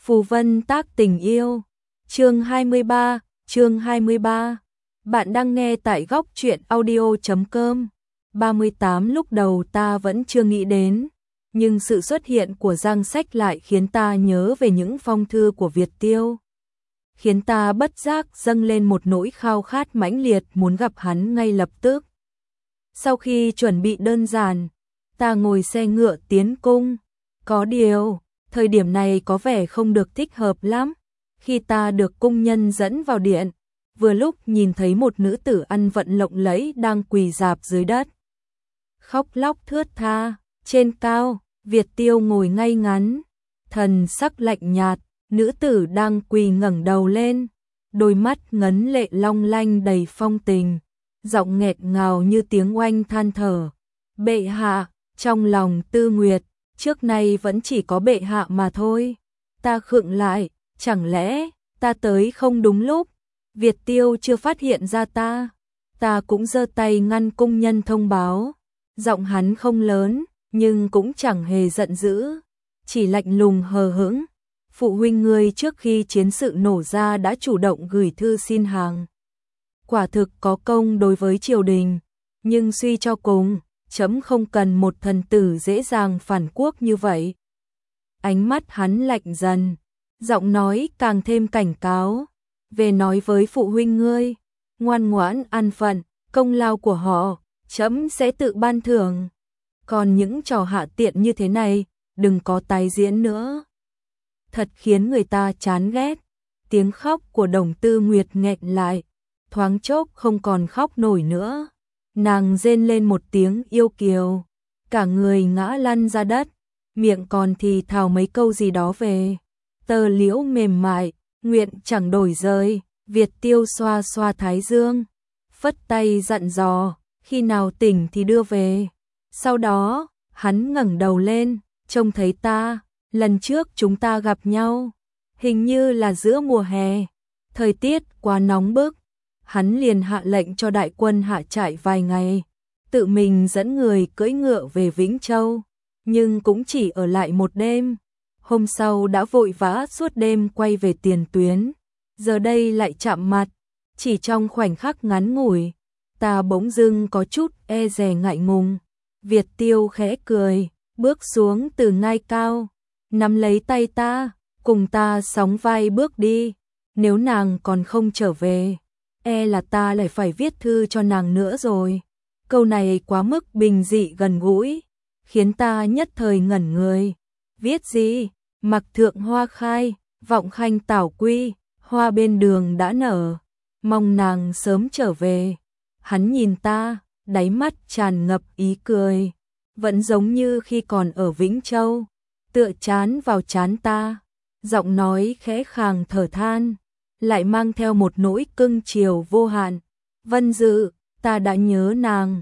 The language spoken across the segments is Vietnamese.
Phù Vân tác tình yêu. Chương 23. Bạn đang nghe tại góc truyện audio.com. 38 lúc đầu ta vẫn chưa nghĩ đến, nhưng sự xuất hiện của Giang Sách lại khiến ta nhớ về những phong thư của Việt Tiêu, khiến ta bất giác dâng lên một nỗi khao khát mãnh liệt muốn gặp hắn ngay lập tức. Sau khi chuẩn bị đơn giản, ta ngồi xe ngựa tiến cung. Có điều, thời điểm này có vẻ không được thích hợp lắm. Khi ta được cung nhân dẫn vào điện, vừa lúc nhìn thấy một nữ tử ăn vận lộng lẫy đang quỳ rạp dưới đất, khóc lóc thướt tha. Trên cao, Việt Tiêu ngồi ngay ngắn, thần sắc lạnh nhạt. Nữ tử đang quỳ ngẩng đầu lên, đôi mắt ngấn lệ long lanh đầy phong tình, giọng nghẹt ngào như tiếng oanh than thở. Bệ hạ, trong lòng Tư Nguyệt, trước nay vẫn chỉ có bệ hạ mà thôi. Ta khựng lại, chẳng lẽ ta tới không đúng lúc? Việt Tiêu chưa phát hiện ra ta. Ta cũng giơ tay ngăn cung nhân thông báo. Giọng hắn không lớn, nhưng cũng chẳng hề giận dữ, chỉ lạnh lùng hờ hững. Phụ huynh ngươi trước khi chiến sự nổ ra đã chủ động gửi thư xin hàng. Quả thực có công đối với triều đình, nhưng suy cho cùng, chấm không cần một thần tử dễ dàng phản quốc như vậy. Ánh mắt hắn lạnh dần, giọng nói càng thêm cảnh cáo. Về nói với phụ huynh ngươi, ngoan ngoãn an phận, công lao của họ, chấm sẽ tự ban thưởng. Còn những trò hạ tiện như thế này, đừng có tái diễn nữa. Thật khiến người ta chán ghét. Tiếng khóc của Đồng Tư Nguyệt nghẹn lại, thoáng chốc không còn khóc nổi nữa. Nàng rên lên một tiếng yêu kiều, cả người ngã lăn ra đất, miệng còn thì thào mấy câu gì đó về tơ liễu mềm mại, nguyện chẳng đổi rời. Việt Tiêu xoa xoa thái dương, phất tay dặn dò, khi nào tỉnh thì đưa về. Sau đó, hắn ngẩng đầu lên, trông thấy ta. Lần trước chúng ta gặp nhau, hình như là giữa mùa hè, thời tiết quá nóng bức. Hắn liền hạ lệnh cho đại quân hạ trại vài ngày, tự mình dẫn người cưỡi ngựa về Vĩnh Châu, nhưng cũng chỉ ở lại một đêm. Hôm sau đã vội vã suốt đêm quay về tiền tuyến, giờ đây lại chạm mặt. Chỉ trong khoảnh khắc ngắn ngủi, ta bỗng dưng có chút e dè ngại ngùng. Việt Tiêu khẽ cười, bước xuống từ ngai cao, nắm lấy tay ta, cùng ta sóng vai bước đi. Nếu nàng còn không trở về, e là ta lại phải viết thư cho nàng nữa rồi. Câu này quá mức bình dị gần gũi, khiến ta nhất thời ngẩn người. Viết gì? Mặc thượng hoa khai, vọng khanh tảo quy, hoa bên đường đã nở, mong nàng sớm trở về. Hắn nhìn ta, đáy mắt tràn ngập ý cười, vẫn giống như khi còn ở Vĩnh Châu, tựa trán vào trán ta, giọng nói khẽ khàng thở than, lại mang theo một nỗi cưng chiều vô hạn. Vân Dự, ta đã nhớ nàng,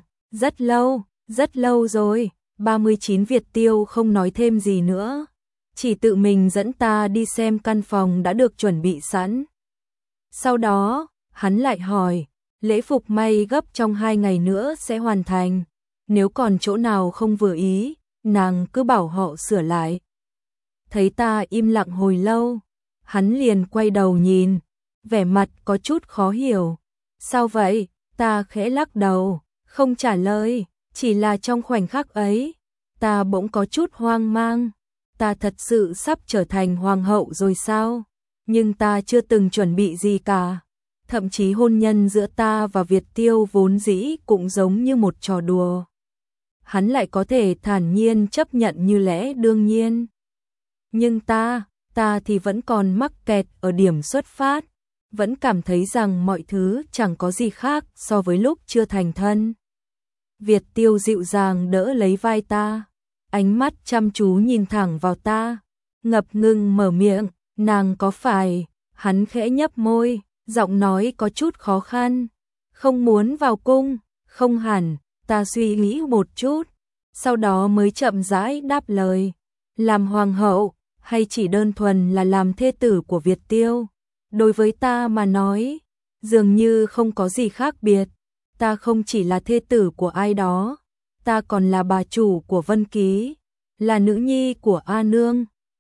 rất lâu rồi. 39 Việt Tiêu không nói thêm gì nữa, chỉ tự mình dẫn ta đi xem căn phòng đã được chuẩn bị sẵn. Sau đó, hắn lại hỏi, lễ phục may gấp trong 2 ngày nữa sẽ hoàn thành, nếu còn chỗ nào không vừa ý, nàng cứ bảo họ sửa lại. Thấy ta im lặng hồi lâu, hắn liền quay đầu nhìn, vẻ mặt có chút khó hiểu. Sao vậy? Ta khẽ lắc đầu, không trả lời. Chỉ là trong khoảnh khắc ấy, ta bỗng có chút hoang mang. Ta thật sự sắp trở thành hoàng hậu rồi sao? Nhưng ta chưa từng chuẩn bị gì cả. Thậm chí hôn nhân giữa ta và Việt Tiêu vốn dĩ cũng giống như một trò đùa. Hắn lại có thể thản nhiên chấp nhận như lẽ đương nhiên. Nhưng ta thì vẫn còn mắc kẹt ở điểm xuất phát, vẫn cảm thấy rằng mọi thứ chẳng có gì khác so với lúc chưa thành thân. Việt Tiêu dịu dàng đỡ lấy vai ta, ánh mắt chăm chú nhìn thẳng vào ta, ngập ngừng mở miệng, nàng có phải? Hắn khẽ nhấp môi, giọng nói có chút khó khăn, không muốn vào cung. Không hẳn. Ta suy nghĩ một chút, sau đó mới chậm rãi đáp lời, làm hoàng hậu hay chỉ đơn thuần là làm thê tử của Việt Tiêu? Đối với ta mà nói, dường như không có gì khác biệt. Ta không chỉ là thê tử của ai đó, ta còn là bà chủ của Vân Ký, là nữ nhi của A Nương.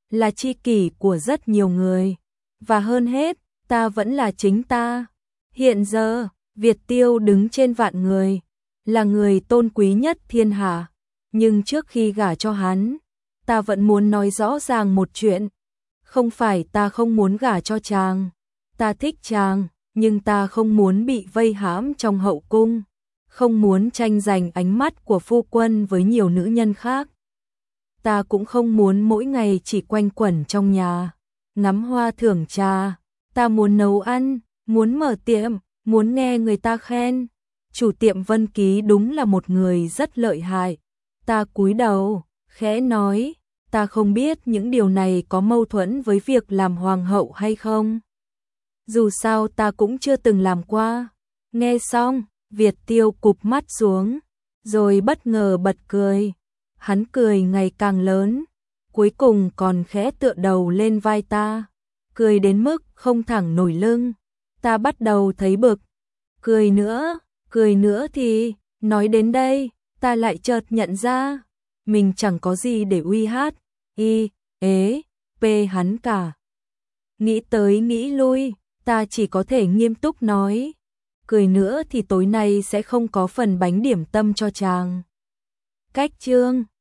là tri kỷ của rất nhiều người. Và hơn hết, ta vẫn là chính ta. Hiện giờ, Việt Tiêu đứng trên vạn người, là người tôn quý nhất thiên hạ. Nhưng trước khi gả cho hắn, ta vẫn muốn nói rõ ràng một chuyện. Không phải ta không muốn gả cho chàng, ta thích chàng, nhưng ta không muốn bị vây hãm trong hậu cung, không muốn tranh giành ánh mắt của phu quân với nhiều nữ nhân khác. Ta cũng không muốn mỗi ngày chỉ quanh quẩn trong nhà, ngắm hoa thưởng trà. Ta muốn nấu ăn, muốn mở tiệm, muốn nghe người ta khen. Chủ tiệm Vân Ký đúng là một người rất lợi hại. Ta cúi đầu, khẽ nói, ta không biết những điều này có mâu thuẫn với việc làm hoàng hậu hay không. Dù sao ta cũng chưa từng làm qua. Nghe xong, Việt Tiêu cụp mắt xuống, rồi bất ngờ bật cười. Hắn cười ngày càng lớn, cuối cùng còn khẽ tựa đầu lên vai ta, cười đến mức không thẳng nổi lưng. Ta bắt đầu thấy bực. Cười nữa thì, nói đến đây, ta lại chợt nhận ra, mình chẳng có gì để uy hát, hắn cả. Nghĩ tới nghĩ lui, ta chỉ có thể nghiêm túc nói, cười nữa thì tối nay sẽ không có phần bánh điểm tâm cho chàng. Cách chương